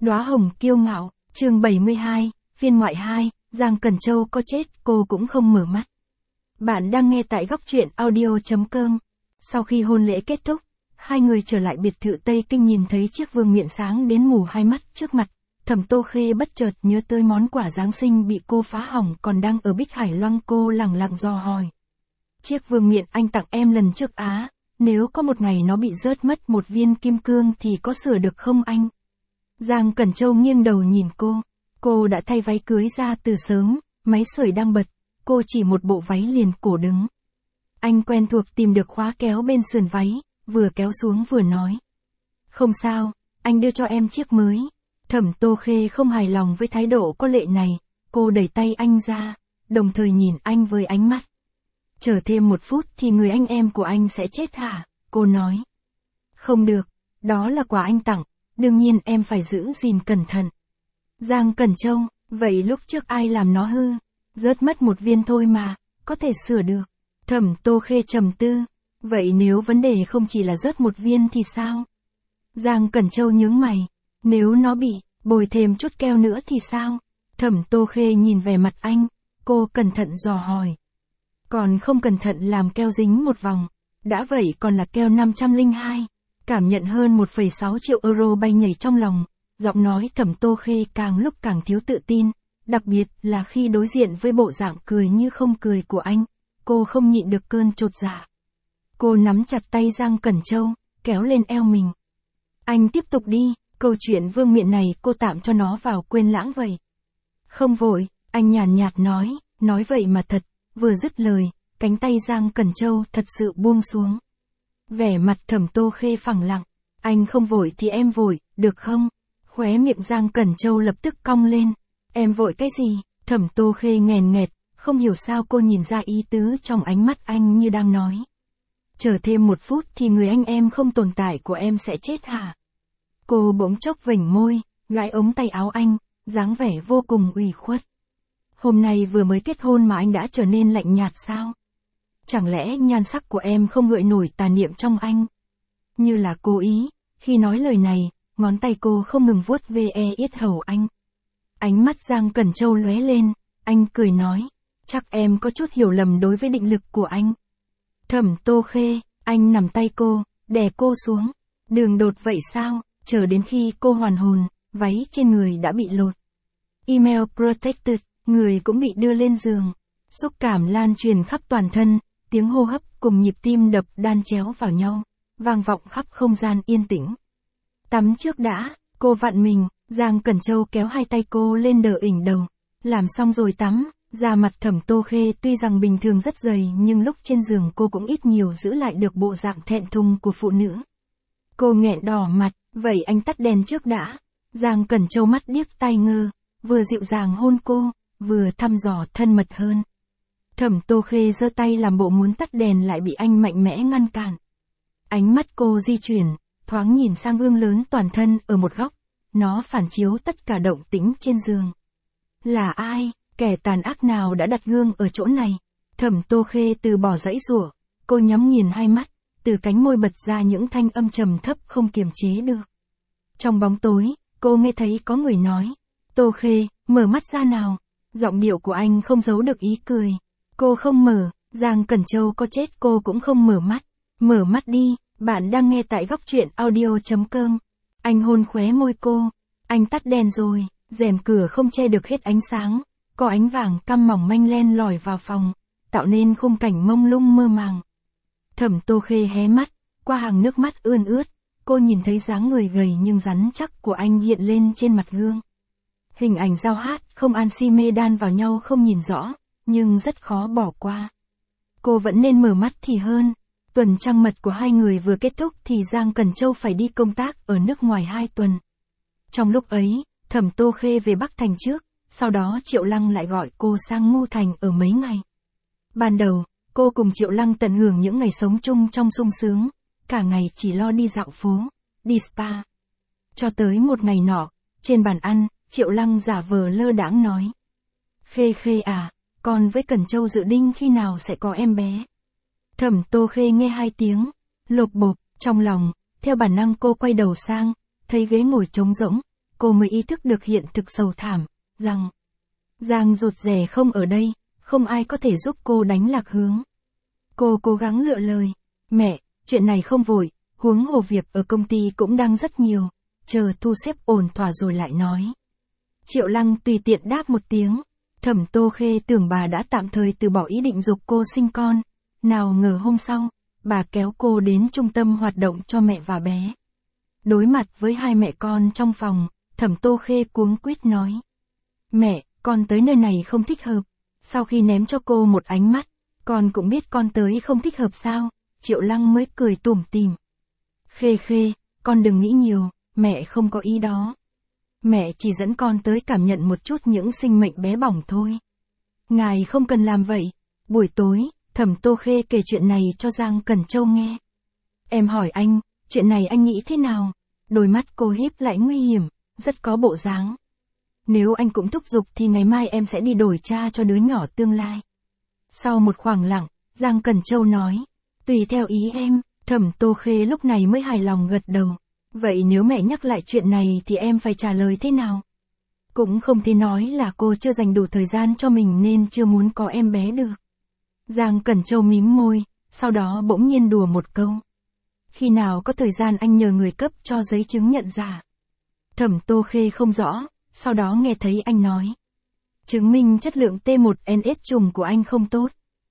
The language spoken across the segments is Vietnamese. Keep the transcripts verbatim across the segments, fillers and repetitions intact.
Đóa hồng kiêu ngạo, chương bảy mươi hai, phiên ngoại hai, Giang Cẩn Châu có chết cô cũng không mở mắt. Bạn đang nghe tại góc truyện audio chấm com. Sau khi hôn lễ kết thúc, hai người trở lại biệt thự Tây Kinh nhìn thấy chiếc vương miện sáng đến mù hai mắt trước mặt. Thẩm Tô Khê bất chợt nhớ tới món quà Giáng sinh bị cô phá hỏng còn đang ở Bích Hải Loang, cô lẳng lặng dò hỏi. Chiếc vương miện anh tặng em lần trước á, nếu có một ngày nó bị rớt mất một viên kim cương thì có sửa được không anh? Giang Cẩn Châu nghiêng đầu nhìn cô. Cô đã thay váy cưới ra từ sớm, máy sưởi đang bật, cô chỉ một bộ váy liền cổ đứng. Anh quen thuộc tìm được khóa kéo bên sườn váy, vừa kéo xuống vừa nói. Không sao, anh đưa cho em chiếc mới. Thẩm Tô Khê không hài lòng với thái độ có lệ này, cô đẩy tay anh ra, đồng thời nhìn anh với ánh mắt. Chờ thêm một phút thì người anh em của anh sẽ chết hả? Cô nói. Không được, đó là quà anh tặng, đương nhiên em phải giữ gìn cẩn thận. Giang Cẩn Châu, vậy lúc trước ai làm nó hư? Rớt mất một viên thôi mà, có thể sửa được. Thẩm Tô Khê trầm tư, vậy nếu vấn đề không chỉ là rớt một viên thì sao? Giang Cẩn Châu nhướng mày, nếu nó bị bồi thêm chút keo nữa thì sao? Thẩm Tô Khê nhìn về mặt anh, cô cẩn thận dò hỏi. Còn không cẩn thận làm keo dính một vòng, đã vậy còn là keo năm trăm lẻ hai, cảm nhận hơn một phẩy sáu triệu euro bay nhảy trong lòng, giọng nói Thẩm Tô Khê càng lúc càng thiếu tự tin, đặc biệt là khi đối diện với bộ dạng cười như không cười của anh, cô không nhịn được cơn chột dạ. Cô nắm chặt tay Giang Cẩn Châu, kéo lên eo mình. Anh tiếp tục đi, câu chuyện vương miện này cô tạm cho nó vào quên lãng vậy. Không vội, anh nhàn nhạt nói, nói vậy mà thật. Vừa dứt lời, cánh tay Giang Cẩn Châu thật sự buông xuống. Vẻ mặt Thẩm Tô Khê phẳng lặng, anh không vội thì em vội, được không? Khóe miệng Giang Cẩn Châu lập tức cong lên. Em vội cái gì? Thẩm Tô Khê nghèn nghẹt, không hiểu sao cô nhìn ra ý tứ trong ánh mắt anh như đang nói. Chờ thêm một phút thì người anh em không tồn tại của em sẽ chết hả? Cô bỗng chốc vểnh môi, gãi ống tay áo anh, dáng vẻ vô cùng ủy khuất. Hôm nay vừa mới kết hôn mà anh đã trở nên lạnh nhạt sao? Chẳng lẽ nhan sắc của em không gợi nổi tà niệm trong anh? Như là cố ý, khi nói lời này, ngón tay cô không ngừng vuốt ve yết hầu anh. Ánh mắt Giang Cẩn Châu lóe lên, anh cười nói, chắc em có chút hiểu lầm đối với định lực của anh. Thẩm Tô Khê, anh nắm tay cô, đè cô xuống. Đường đột vậy sao? Chờ đến khi cô hoàn hồn, váy trên người đã bị lột. Email protected. Người cũng bị đưa lên giường, xúc cảm lan truyền khắp toàn thân, tiếng hô hấp cùng nhịp tim đập đan chéo vào nhau, vang vọng khắp không gian yên tĩnh. Tắm trước đã, cô vặn mình, Giang Cẩn Châu kéo hai tay cô lên đỡ ỉnh đầu, làm xong rồi tắm, da mặt Thẩm Tô Khê tuy rằng bình thường rất dày nhưng lúc trên giường cô cũng ít nhiều giữ lại được bộ dạng thẹn thùng của phụ nữ. Cô nghẹn đỏ mặt, vậy anh tắt đèn trước đã. Giang Cẩn Châu mắt điếc tai ngơ, vừa dịu dàng hôn cô, vừa thăm dò thân mật hơn. Thẩm Tô Khê giơ tay làm bộ muốn tắt đèn lại bị anh mạnh mẽ ngăn cản. Ánh mắt cô di chuyển, thoáng nhìn sang gương lớn toàn thân ở một góc, nó phản chiếu tất cả động tĩnh trên giường. Là ai, kẻ tàn ác nào đã đặt gương ở chỗ này? Thẩm Tô Khê từ bỏ dãy giụa, cô nhắm nghiền hai mắt, từ cánh môi bật ra những thanh âm trầm thấp không kiềm chế được. Trong bóng tối, cô nghe thấy có người nói, Tô Khê, mở mắt ra nào. Giọng điệu của anh không giấu được ý cười. Cô không mở, Giang Cẩn Châu có chết cô cũng không mở mắt. Mở mắt đi, bạn đang nghe tại góc truyện audio chấm com. Anh hôn khóe môi cô. Anh tắt đèn rồi, rèm cửa không che được hết ánh sáng. Có ánh vàng căm mỏng manh len lỏi vào phòng, tạo nên khung cảnh mông lung mơ màng. Thẩm Tô Khê hé mắt, qua hàng nước mắt ươn ướt, cô nhìn thấy dáng người gầy nhưng rắn chắc của anh hiện lên trên mặt gương. Hình ảnh giao hát không an si mê đan vào nhau không nhìn rõ, nhưng rất khó bỏ qua. Cô vẫn nên mở mắt thì hơn. Tuần trăng mật của hai người vừa kết thúc thì Giang Cẩn Châu phải đi công tác ở nước ngoài hai tuần. Trong lúc ấy, Thẩm Tô Khê về Bắc Thành trước, sau đó Triệu Lăng lại gọi cô sang Ngô Thành ở mấy ngày. Ban đầu, cô cùng Triệu Lăng tận hưởng những ngày sống chung trong sung sướng, cả ngày chỉ lo đi dạo phố, đi spa. Cho tới một ngày nọ, trên bàn ăn, Triệu Lăng giả vờ lơ đãng nói. Khê Khê à, con với Cẩn Châu dự định khi nào sẽ có em bé? Thẩm Tô Khê nghe hai tiếng, lộp bộp, trong lòng, theo bản năng cô quay đầu sang, thấy ghế ngồi trống rỗng, cô mới ý thức được hiện thực sầu thảm, rằng Giang rụt rè không ở đây, không ai có thể giúp cô đánh lạc hướng. Cô cố gắng lựa lời, mẹ, chuyện này không vội, huống hồ việc ở công ty cũng đang rất nhiều, chờ thu xếp ổn thỏa rồi lại nói. Triệu Lăng tùy tiện đáp một tiếng, Thẩm Tô Khê tưởng bà đã tạm thời từ bỏ ý định giục cô sinh con, nào ngờ hôm sau, bà kéo cô đến trung tâm hoạt động cho mẹ và bé. Đối mặt với hai mẹ con trong phòng, Thẩm Tô Khê cuống quýt nói. Mẹ, con tới nơi này không thích hợp. Sau khi ném cho cô một ánh mắt, con cũng biết con tới không thích hợp sao, Triệu Lăng mới cười tủm tỉm. Khê Khê, con đừng nghĩ nhiều, mẹ không có ý đó. Mẹ chỉ dẫn con tới cảm nhận một chút những sinh mệnh bé bỏng thôi. Ngài không cần làm vậy. Buổi tối, Thẩm Tô Khê kể chuyện này cho Giang Cẩn Châu nghe. Em hỏi anh, chuyện này anh nghĩ thế nào? Đôi mắt cô híp lại nguy hiểm, rất có bộ dáng. Nếu anh cũng thúc giục thì ngày mai em sẽ đi đổi cha cho đứa nhỏ tương lai. Sau một khoảng lặng, Giang Cẩn Châu nói. Tùy theo ý em, Thẩm Tô Khê lúc này mới hài lòng gật đầu. Vậy nếu mẹ nhắc lại chuyện này thì em phải trả lời thế nào? Cũng không thể nói là cô chưa dành đủ thời gian cho mình nên chưa muốn có em bé được. Giang Cẩn Châu mím môi, sau đó bỗng nhiên đùa một câu. Khi nào có thời gian anh nhờ người cấp cho giấy chứng nhận giả. Thẩm Tô Khê không rõ, sau đó nghe thấy anh nói. Chứng minh chất lượng T một N S trùng của anh không tốt.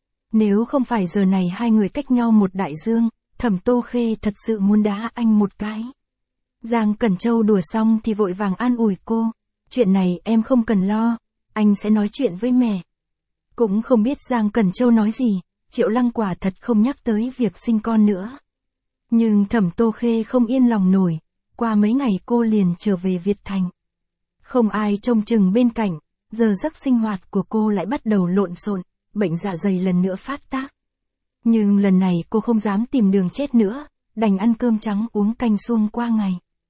Nếu không phải giờ này hai người cách nhau một đại dương, Thẩm Tô Khê thật sự muốn đá anh một cái. Giang Cẩn Châu đùa xong thì vội vàng an ủi cô. Chuyện này em không cần lo, anh sẽ nói chuyện với mẹ. Cũng không biết Giang Cẩn Châu nói gì, Triệu Lăng quả thật không nhắc tới việc sinh con nữa. Nhưng Thẩm Tô Khê không yên lòng nổi, qua mấy ngày cô liền trở về Việt Thành. Không ai trông chừng bên cạnh, giờ giấc sinh hoạt của cô lại bắt đầu lộn xộn, bệnh dạ dày lần nữa phát tác. Nhưng lần này cô không dám tìm đường chết nữa, đành ăn cơm trắng uống canh suông qua ngày.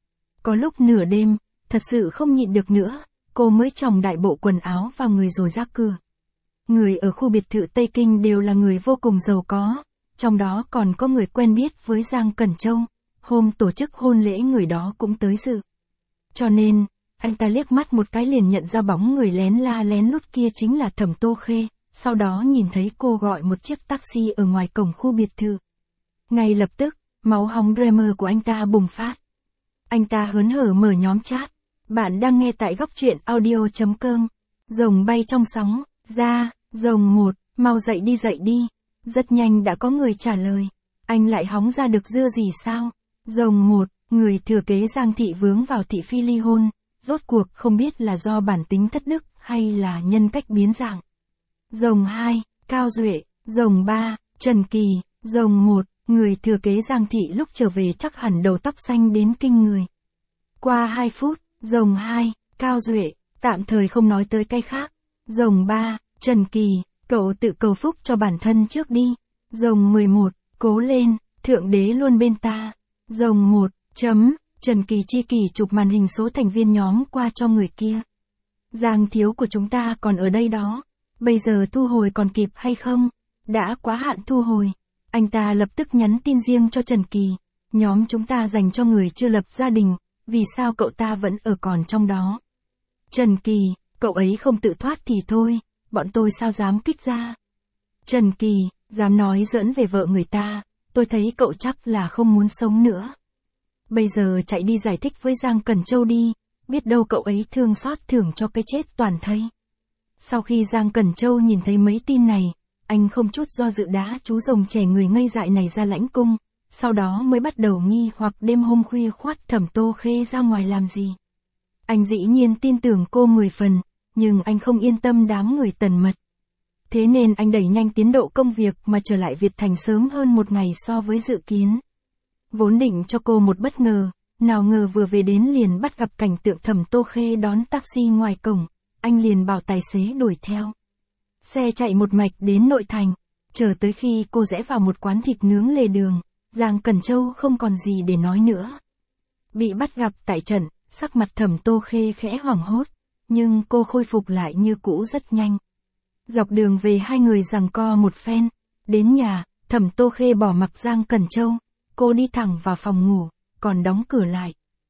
Có lúc nửa đêm, thật sự không nhịn được nữa, cô mới chồng đại bộ quần áo vào người rồi ra cửa. Người ở khu biệt thự Tây Kinh đều là người vô cùng giàu có, trong đó còn có người quen biết với Giang Cẩn Châu, hôm tổ chức hôn lễ người đó cũng tới dự. Cho nên, anh ta liếc mắt một cái liền nhận ra bóng người lén la lén lút kia chính là Thẩm Tô Khê, sau đó nhìn thấy cô gọi một chiếc taxi ở ngoài cổng khu biệt thự. Ngay lập tức, máu hóng Dreamer của anh ta bùng phát. Anh ta hớn hở mở nhóm chat. Bạn đang nghe tại góc truyện audio chấm com. Rồng bay trong sóng, ra, rồng một, mau dậy đi dậy đi. Rất nhanh đã có người trả lời. Anh lại hóng ra được dưa gì sao? Rồng một, người thừa kế Giang thị vướng vào thị phi ly hôn. Rốt cuộc không biết là do bản tính thất đức hay là nhân cách biến dạng. Rồng hai, Cao Duệ. Rồng ba, Trần Kỳ. Rồng một, người thừa kế Giang thị lúc trở về chắc hẳn đầu tóc xanh đến kinh người. Qua hai phút, rồng hai, Cao Duệ, tạm thời không nói tới cái khác. Rồng ba, Trần Kỳ, cậu tự cầu phúc cho bản thân trước đi. Rồng mười một, cố lên, thượng đế luôn bên ta. Rồng một, chấm, Trần Kỳ chi kỷ chụp màn hình số thành viên nhóm qua cho người kia. Giang thiếu của chúng ta còn ở đây đó. Bây giờ thu hồi còn kịp hay không? Đã quá hạn thu hồi. Anh ta lập tức nhắn tin riêng cho Trần Kỳ. Nhóm chúng ta dành cho người chưa lập gia đình. Vì sao cậu ta vẫn ở còn trong đó? Trần Kỳ, cậu ấy không tự thoát thì thôi. Bọn tôi sao dám kích ra? Trần Kỳ, dám nói giỡn về vợ người ta. Tôi thấy cậu chắc là không muốn sống nữa. Bây giờ chạy đi giải thích với Giang Cẩn Châu đi. Biết đâu cậu ấy thương xót thưởng cho cái chết toàn thây. Sau khi Giang Cẩn Châu nhìn thấy mấy tin này, anh không chút do dự đá chú rồng trẻ người ngây dại này ra lãnh cung, sau đó mới bắt đầu nghi hoặc đêm hôm khuya khoắt Thẩm Tô Khê ra ngoài làm gì. Anh dĩ nhiên tin tưởng cô mười phần, nhưng anh không yên tâm đám người tần mật. Thế nên anh đẩy nhanh tiến độ công việc mà trở lại Việt Thành sớm hơn một ngày so với dự kiến. Vốn định cho cô một bất ngờ, nào ngờ vừa về đến liền bắt gặp cảnh tượng Thẩm Tô Khê đón taxi ngoài cổng, anh liền bảo tài xế đuổi theo. Xe chạy một mạch đến nội thành, chờ tới khi cô rẽ vào một quán thịt nướng lề đường, Giang Cẩn Châu không còn gì để nói nữa. Bị bắt gặp tại trận, sắc mặt Thẩm Tô Khê khẽ hoảng hốt, nhưng cô khôi phục lại như cũ rất nhanh. Dọc đường về hai người giằng co một phen, đến nhà, Thẩm Tô Khê bỏ mặc Giang Cẩn Châu, cô đi thẳng vào phòng ngủ, còn đóng cửa lại.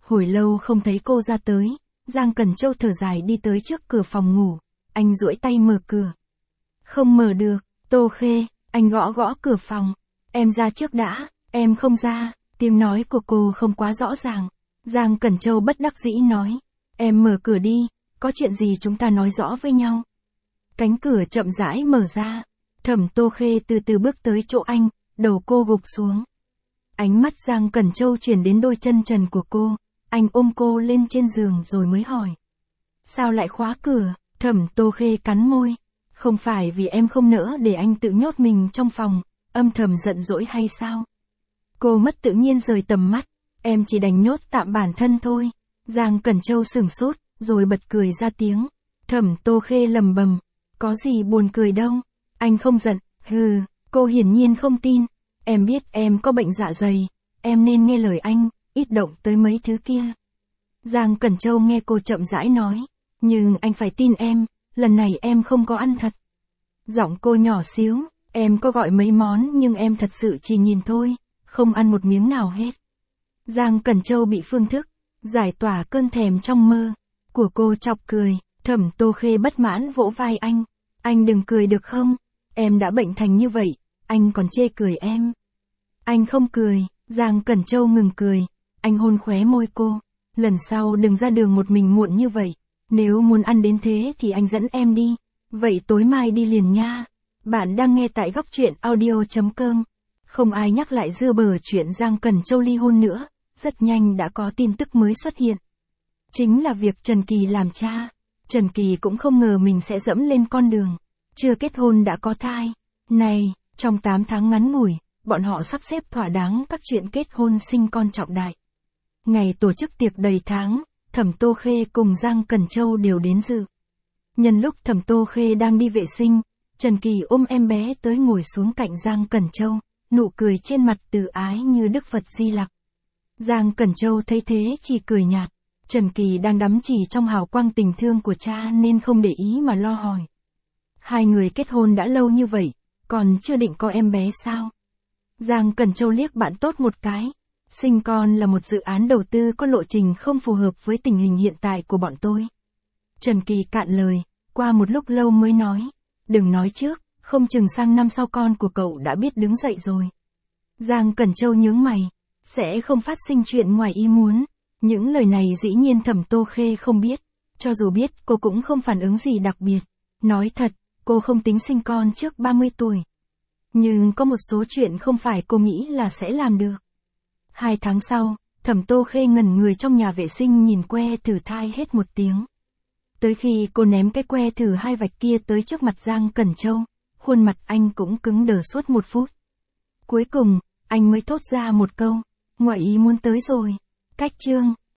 Hồi lâu không thấy cô ra tới, Giang Cẩn Châu thở dài đi tới trước cửa phòng ngủ, anh duỗi tay mở cửa. Không mở được, Tô Khê, anh gõ gõ cửa phòng. Em ra trước đã, em không ra, tiếng nói của cô không quá rõ ràng. Giang Cẩn Châu bất đắc dĩ nói, em mở cửa đi, có chuyện gì chúng ta nói rõ với nhau. Cánh cửa chậm rãi mở ra, Thẩm Tô Khê từ từ bước tới chỗ anh, đầu cô gục xuống. Ánh mắt Giang Cẩn Châu chuyển đến đôi chân trần của cô, anh ôm cô lên trên giường rồi mới hỏi. Sao lại khóa cửa? Thẩm Tô Khê cắn môi. Không phải vì em không nỡ để anh tự nhốt mình trong phòng, âm thầm giận dỗi hay sao? Cô mất tự nhiên rời tầm mắt, em chỉ đành nhốt tạm bản thân thôi. Giang Cẩn Châu sửng sốt, rồi bật cười ra tiếng. Thẩm Tô Khê lầm bầm, có gì buồn cười đâu, anh không giận, hừ, cô hiển nhiên không tin. Em biết em có bệnh dạ dày, em nên nghe lời anh, ít động tới mấy thứ kia. Giang Cẩn Châu nghe cô chậm rãi nói, nhưng anh phải tin em, lần này em không có ăn thật. Giọng cô nhỏ xíu, em có gọi mấy món nhưng em thật sự chỉ nhìn thôi, không ăn một miếng nào hết. Giang Cẩn Châu bị phương thức, giải tỏa cơn thèm trong mơ, của cô chọc cười. Thẩm Tô Khê bất mãn vỗ vai anh, anh đừng cười được không, em đã bệnh thành như vậy, anh còn chê cười em. Anh không cười, Giang Cẩn Châu ngừng cười, anh hôn khóe môi cô, lần sau đừng ra đường một mình muộn như vậy, nếu muốn ăn đến thế thì anh dẫn em đi, vậy tối mai đi liền nha. Bạn đang nghe tại góc truyện audio chấm com. Không ai nhắc lại dưa bờ chuyện Giang Cẩn Châu ly hôn nữa, rất nhanh đã có tin tức mới xuất hiện. Chính là việc Trần Kỳ làm cha. Trần Kỳ cũng không ngờ mình sẽ dẫm lên con đường, chưa kết hôn đã có thai. Này, trong tám tháng ngắn ngủi, bọn họ sắp xếp thỏa đáng các chuyện kết hôn sinh con trọng đại. Ngày tổ chức tiệc đầy tháng, Thẩm Tô Khê cùng Giang Cẩn Châu đều đến dự. Nhân lúc Thẩm Tô Khê đang đi vệ sinh, Trần Kỳ ôm em bé tới ngồi xuống cạnh Giang Cẩn Châu, nụ cười trên mặt từ ái như Đức Phật Di Lặc. Giang Cẩn Châu thấy thế chỉ cười nhạt. Trần Kỳ đang đắm chìm trong hào quang tình thương của cha nên không để ý mà lo hỏi. Hai người kết hôn đã lâu như vậy, còn chưa định có em bé sao? Giang Cẩn Châu liếc bạn tốt một cái. Sinh con là một dự án đầu tư có lộ trình không phù hợp với tình hình hiện tại của bọn tôi. Trần Kỳ cạn lời, qua một lúc lâu mới nói. Đừng nói trước, không chừng sang năm sau con của cậu đã biết đứng dậy rồi. Giang Cẩn Châu nhướng mày, sẽ không phát sinh chuyện ngoài ý muốn. Những lời này dĩ nhiên Thẩm Tô Khê không biết, cho dù biết cô cũng không phản ứng gì đặc biệt. Nói thật, cô không tính sinh con trước ba mươi tuổi. Nhưng có một số chuyện không phải cô nghĩ là sẽ làm được. Hai tháng sau, Thẩm Tô Khê ngẩn người trong nhà vệ sinh nhìn que thử thai hết một tiếng. Tới khi cô ném cái que thử hai vạch kia tới trước mặt Giang Cẩn Châu, khuôn mặt anh cũng cứng đờ suốt một phút. Cuối cùng, anh mới thốt ra một câu, ngoại ý muốn tới rồi. Cách chương